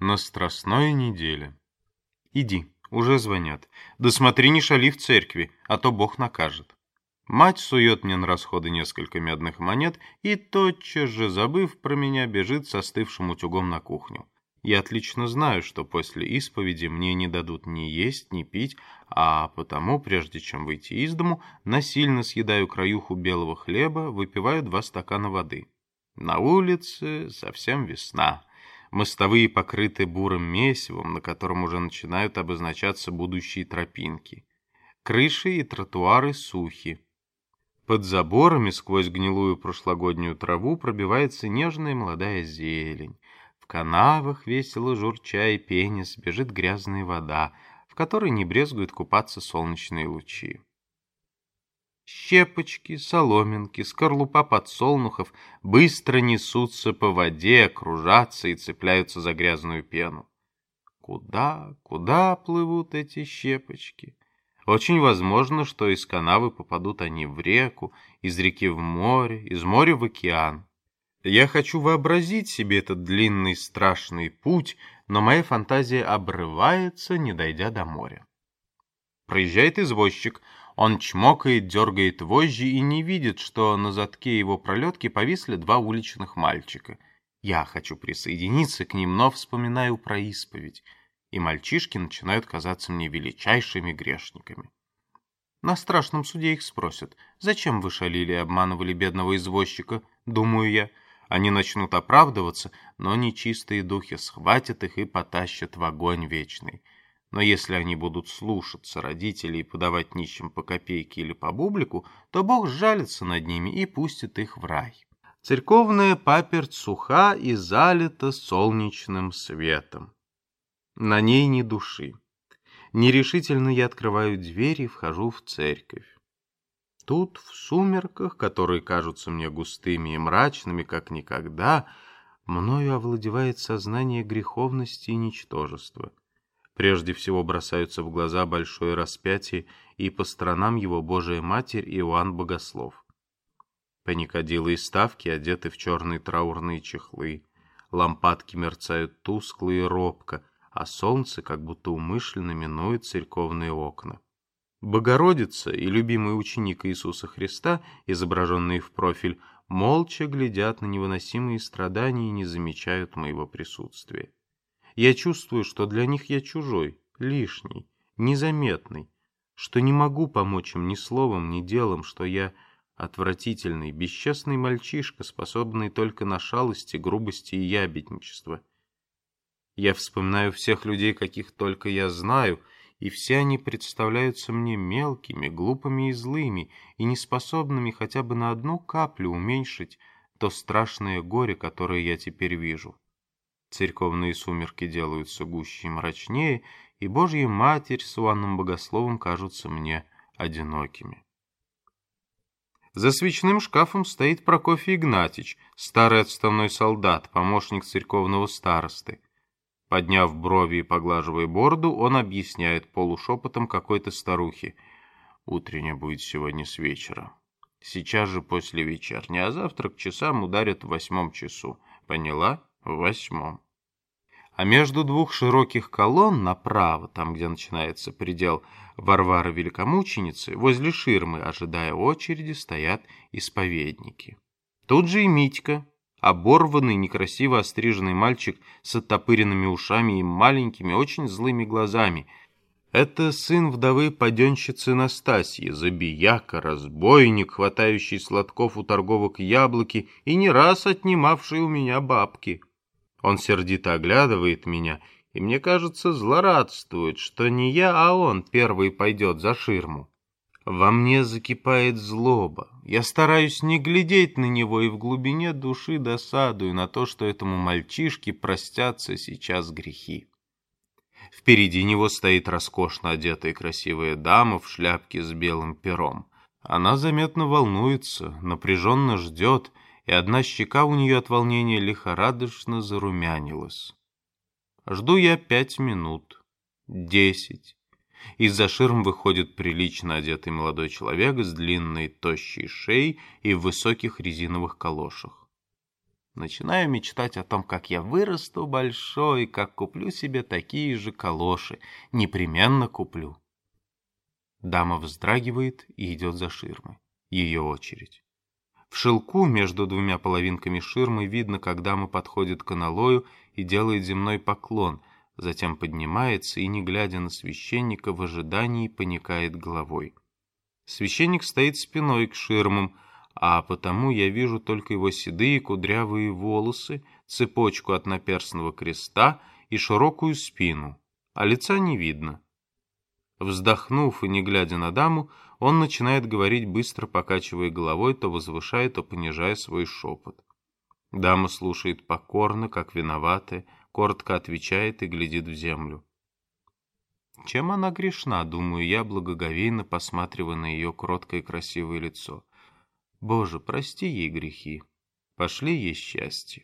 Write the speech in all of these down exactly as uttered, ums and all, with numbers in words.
На страстной неделе. Иди, уже звонят. Да смотри, не шали в церкви, а то Бог накажет. Мать сует мне на расходы несколько медных монет и, тотчас же, забыв про меня, бежит с остывшим утюгом на кухню. Я отлично знаю, что после исповеди мне не дадут ни есть, ни пить, а потому, прежде чем выйти из дому, насильно съедаю краюху белого хлеба, выпиваю два стакана воды. На улице совсем весна. Мостовые покрыты бурым месивом, на котором уже начинают обозначаться будущие тропинки. Крыши и тротуары сухи. Под заборами сквозь гнилую прошлогоднюю траву пробивается нежная молодая зелень. В канавах, весело журча и пенясь, бежит грязная вода, в которой не брезгуют купаться солнечные лучи. Щепочки, соломинки, скорлупа подсолнухов быстро несутся по воде, кружатся и цепляются за грязную пену. Куда, куда плывут эти щепочки? Очень возможно, что из канавы попадут они в реку, из реки в море, из моря в океан. Я хочу вообразить себе этот длинный страшный путь, но моя фантазия обрывается, не дойдя до моря. Проезжает извозчик. Он чмокает, дергает вожжи и не видит, что на задке его пролетки повисли два уличных мальчика. Я хочу присоединиться к ним, но вспоминаю про исповедь, и мальчишки начинают казаться мне величайшими грешниками. На страшном суде их спросят: «Зачем вы шалили и обманывали бедного извозчика?» Думаю я. Они начнут оправдываться, но нечистые духи схватят их и потащат в огонь вечный. Но если они будут слушаться родителей и подавать нищим по копейке или по бублику, то Бог сжалится над ними и пустит их в рай. Церковная паперть суха и залита солнечным светом. На ней ни души. Нерешительно я открываю дверь и вхожу в церковь. Тут, в сумерках, которые кажутся мне густыми и мрачными, как никогда, мною овладевает сознание греховности и ничтожества. Прежде всего бросаются в глаза большое распятие и по сторонам его Божия Матерь и Иоанн Богослов. Паникадилы и ставки одеты в черные траурные чехлы, лампадки мерцают тускло и робко, а солнце как будто умышленно минует церковные окна. Богородица и любимый ученик Иисуса Христа, изображенные в профиль, молча глядят на невыносимые страдания и не замечают моего присутствия. Я чувствую, что для них я чужой, лишний, незаметный, что не могу помочь им ни словом, ни делом, что я отвратительный, бесчестный мальчишка, способный только на шалости, грубости и ябедничество. Я вспоминаю всех людей, каких только я знаю, и все они представляются мне мелкими, глупыми и злыми, и неспособными хотя бы на одну каплю уменьшить то страшное горе, которое я теперь вижу. Церковные сумерки делаются гуще и мрачнее, и Божья Матерь с Иоанном Богословом кажутся мне одинокими. За свечным шкафом стоит Прокофий Игнатьич, старый отставной солдат, помощник церковного старосты. Подняв брови и поглаживая бороду, он объясняет полушепотом какой-то старухе: «Утренняя будет сегодня с вечера. Сейчас же после вечерней, а завтра к часам ударят в восьмом часу. Поняла? В восьмом». А между двух широких колонн направо, там, где начинается предел Варвары Великомученицы, возле ширмы, ожидая очереди, стоят исповедники. Тут же и Митька, оборванный, некрасиво остриженный мальчик с оттопыренными ушами и маленькими, очень злыми глазами. Это сын вдовы паденщицы Настасьи, забияка, разбойник, хватающий сладков у торговок яблоки и не раз отнимавший у меня бабки. Он сердито оглядывает меня, и мне кажется, злорадствует, что не я, а он первый пойдет за ширму. Во мне закипает злоба. Я стараюсь не глядеть на него и в глубине души досадую на то, что этому мальчишке простятся сейчас грехи. Впереди него стоит роскошно одетая красивая дама в шляпке с белым пером. Она заметно волнуется, напряженно ждет, и одна щека у нее от волнения лихорадочно зарумянилась. Жду я пять минут, десять. Из-за ширм выходит прилично одетый молодой человек с длинной тощей шеей и в высоких резиновых калошах. Начинаю мечтать о том, как я вырасту большой, как куплю себе такие же калоши. Непременно куплю. Дама вздрагивает и идет за ширмой. Ее очередь. В шелку между двумя половинками ширмы видно, как дама подходит к аналою и делает земной поклон, затем поднимается и, не глядя на священника, в ожидании поникает головой. Священник стоит спиной к ширмам, а потому я вижу только его седые кудрявые волосы, цепочку от наперстного креста и широкую спину, а лица не видно. Вздохнув и не глядя на даму, он начинает говорить, быстро покачивая головой, то возвышая, то понижая свой шепот. Дама слушает покорно, как виноватая, коротко отвечает и глядит в землю. Чем она грешна, думаю я, благоговейно посматривая на ее кроткое и красивое лицо. Боже, прости ей грехи, пошли ей счастье.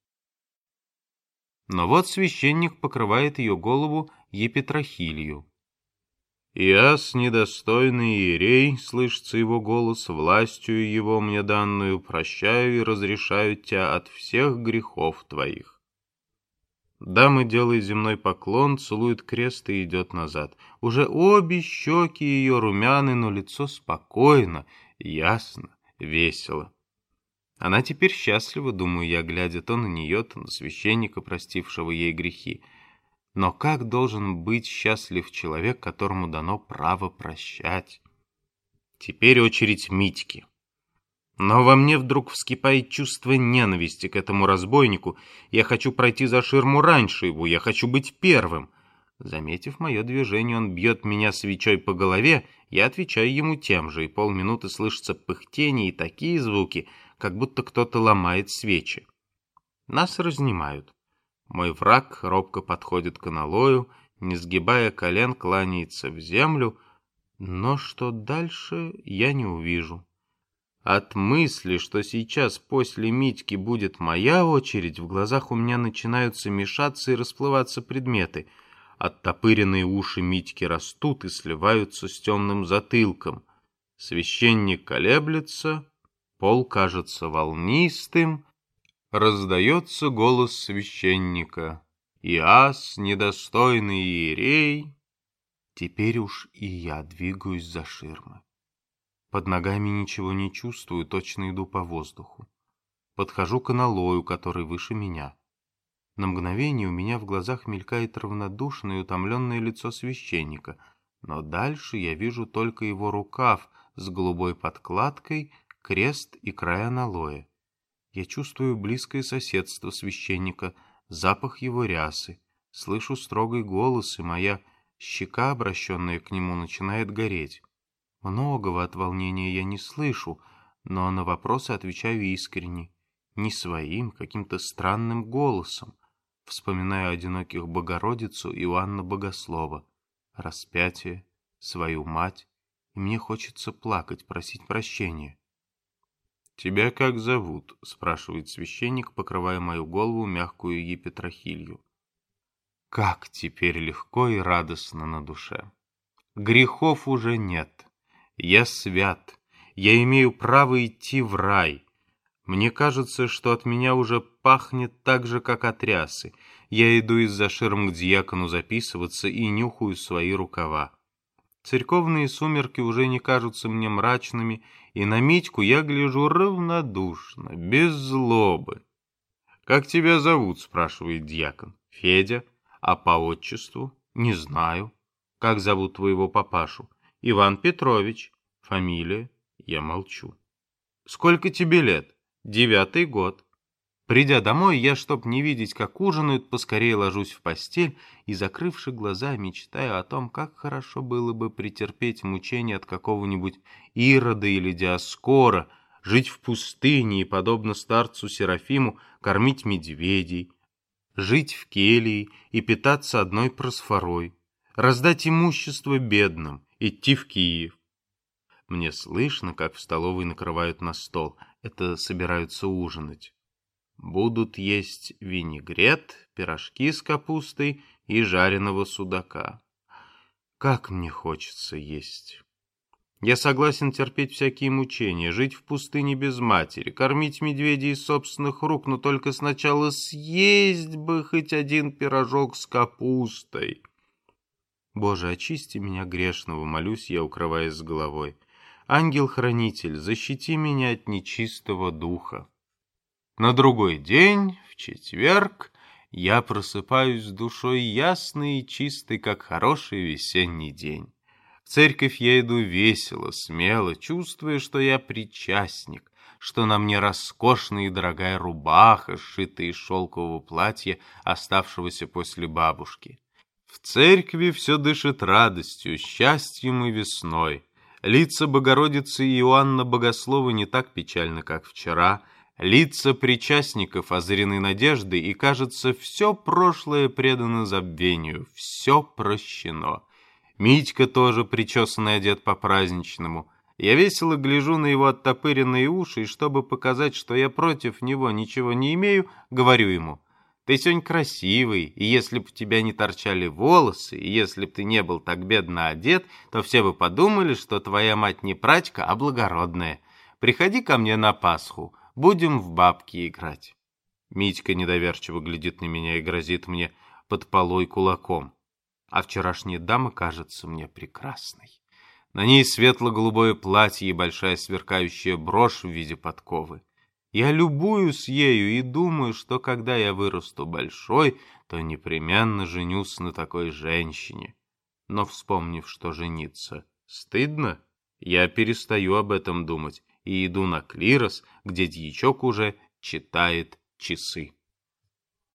Но вот священник покрывает ее голову епитрахилью. «Иас, недостойный иерей, — слышится его голос, — властью его мне данную прощаю и разрешаю тебя от всех грехов твоих». Дама делает земной поклон, целует крест и идет назад. Уже обе щеки ее румяны, но лицо спокойно, ясно, весело. Она теперь счастлива, думаю я, глядя то на нее, то на священника, простившего ей грехи. Но как должен быть счастлив человек, которому дано право прощать? Теперь очередь Митьки. Но во мне вдруг вскипает чувство ненависти к этому разбойнику. Я хочу пройти за ширму раньше его, я хочу быть первым. Заметив мое движение, он бьет меня свечой по голове, я отвечаю ему тем же, и полминуты слышатся пыхтение и такие звуки, как будто кто-то ломает свечи. Нас разнимают. Мой враг робко подходит к аналою, не сгибая колен, кланяется в землю, но что дальше, я не увижу. От мысли, что сейчас после Митьки будет моя очередь, в глазах у меня начинаются мешаться и расплываться предметы. Оттопыренные уши Митьки растут и сливаются с темным затылком. Священник колеблется, пол кажется волнистым. Раздается голос священника. «Иас, недостойный иерей!» Теперь уж и я двигаюсь за ширмы. Под ногами ничего не чувствую, точно иду по воздуху. Подхожу к аналою, который выше меня. На мгновение у меня в глазах мелькает равнодушное и утомленное лицо священника, но дальше я вижу только его рукав с голубой подкладкой, крест и край аналоя. Я чувствую близкое соседство священника, запах его рясы, слышу строгий голос, и моя щека, обращенная к нему, начинает гореть. Многого от волнения я не слышу, но на вопросы отвечаю искренне, не своим, каким-то странным голосом. Вспоминаю одиноких Богородицу Иоанна Богослова, распятие, свою мать, и мне хочется плакать, просить прощения. «Тебя как зовут?» — спрашивает священник, покрывая мою голову мягкую епитрахилью. Как теперь легко и радостно на душе. Грехов уже нет. Я свят. Я имею право идти в рай. Мне кажется, что от меня уже пахнет так же, как от рясы. Я иду из-за ширм к дьякону записываться и нюхаю свои рукава. Церковные сумерки уже не кажутся мне мрачными, и на Митьку я гляжу равнодушно, без злобы. «Как тебя зовут?» — спрашивает дьякон. «Федя. А по отчеству?» «Не знаю». «Как зовут твоего папашу?» «Иван Петрович». «Фамилия?» Я молчу. «Сколько тебе лет?» «Девятый год». Придя домой, я, чтоб не видеть, как ужинают, поскорее ложусь в постель и, закрывши глаза, мечтаю о том, как хорошо было бы претерпеть мучения от какого-нибудь Ирода или Диоскора, жить в пустыне и, подобно старцу Серафиму, кормить медведей, жить в келье и питаться одной просфорой, раздать имущество бедным, идти в Киев. Мне слышно, как в столовой накрывают на стол. Это собираются ужинать. Будут есть винегрет, пирожки с капустой и жареного судака. Как мне хочется есть. Я согласен терпеть всякие мучения, жить в пустыне без матери, кормить медведей из собственных рук, но только сначала съесть бы хоть один пирожок с капустой. Боже, очисти меня грешного, молюсь я, укрываясь с головой. Ангел-хранитель, защити меня от нечистого духа. На другой день, в четверг, я просыпаюсь с душой ясной и чистой, как хороший весенний день. В церковь я иду весело, смело, чувствуя, что я причастник, что на мне роскошная и дорогая рубаха, сшитая из шелкового платья, оставшегося после бабушки. В церкви все дышит радостью, счастьем и весной. Лица Богородицы и Иоанна Богослова не так печальны, как вчера. Лица причастников озарены надеждой, и, кажется, все прошлое предано забвению, все прощено. Митька тоже причесан и одет по-праздничному. Я весело гляжу на его оттопыренные уши, и чтобы показать, что я против него ничего не имею, говорю ему: «Ты сегодня красивый, и если б у тебя не торчали волосы, и если б ты не был так бедно одет, то все бы подумали, что твоя мать не прачка, а благородная. Приходи ко мне на Пасху, будем в бабки играть». Митька недоверчиво глядит на меня и грозит мне под полой кулаком. А вчерашняя дама кажется мне прекрасной. На ней светло-голубое платье и большая сверкающая брошь в виде подковы. Я любуюсь ею и думаю, что когда я вырасту большой, то непременно женюсь на такой женщине. Но, вспомнив, что жениться стыдно, я перестаю об этом думать и иду на клирос, где дьячок уже читает часы.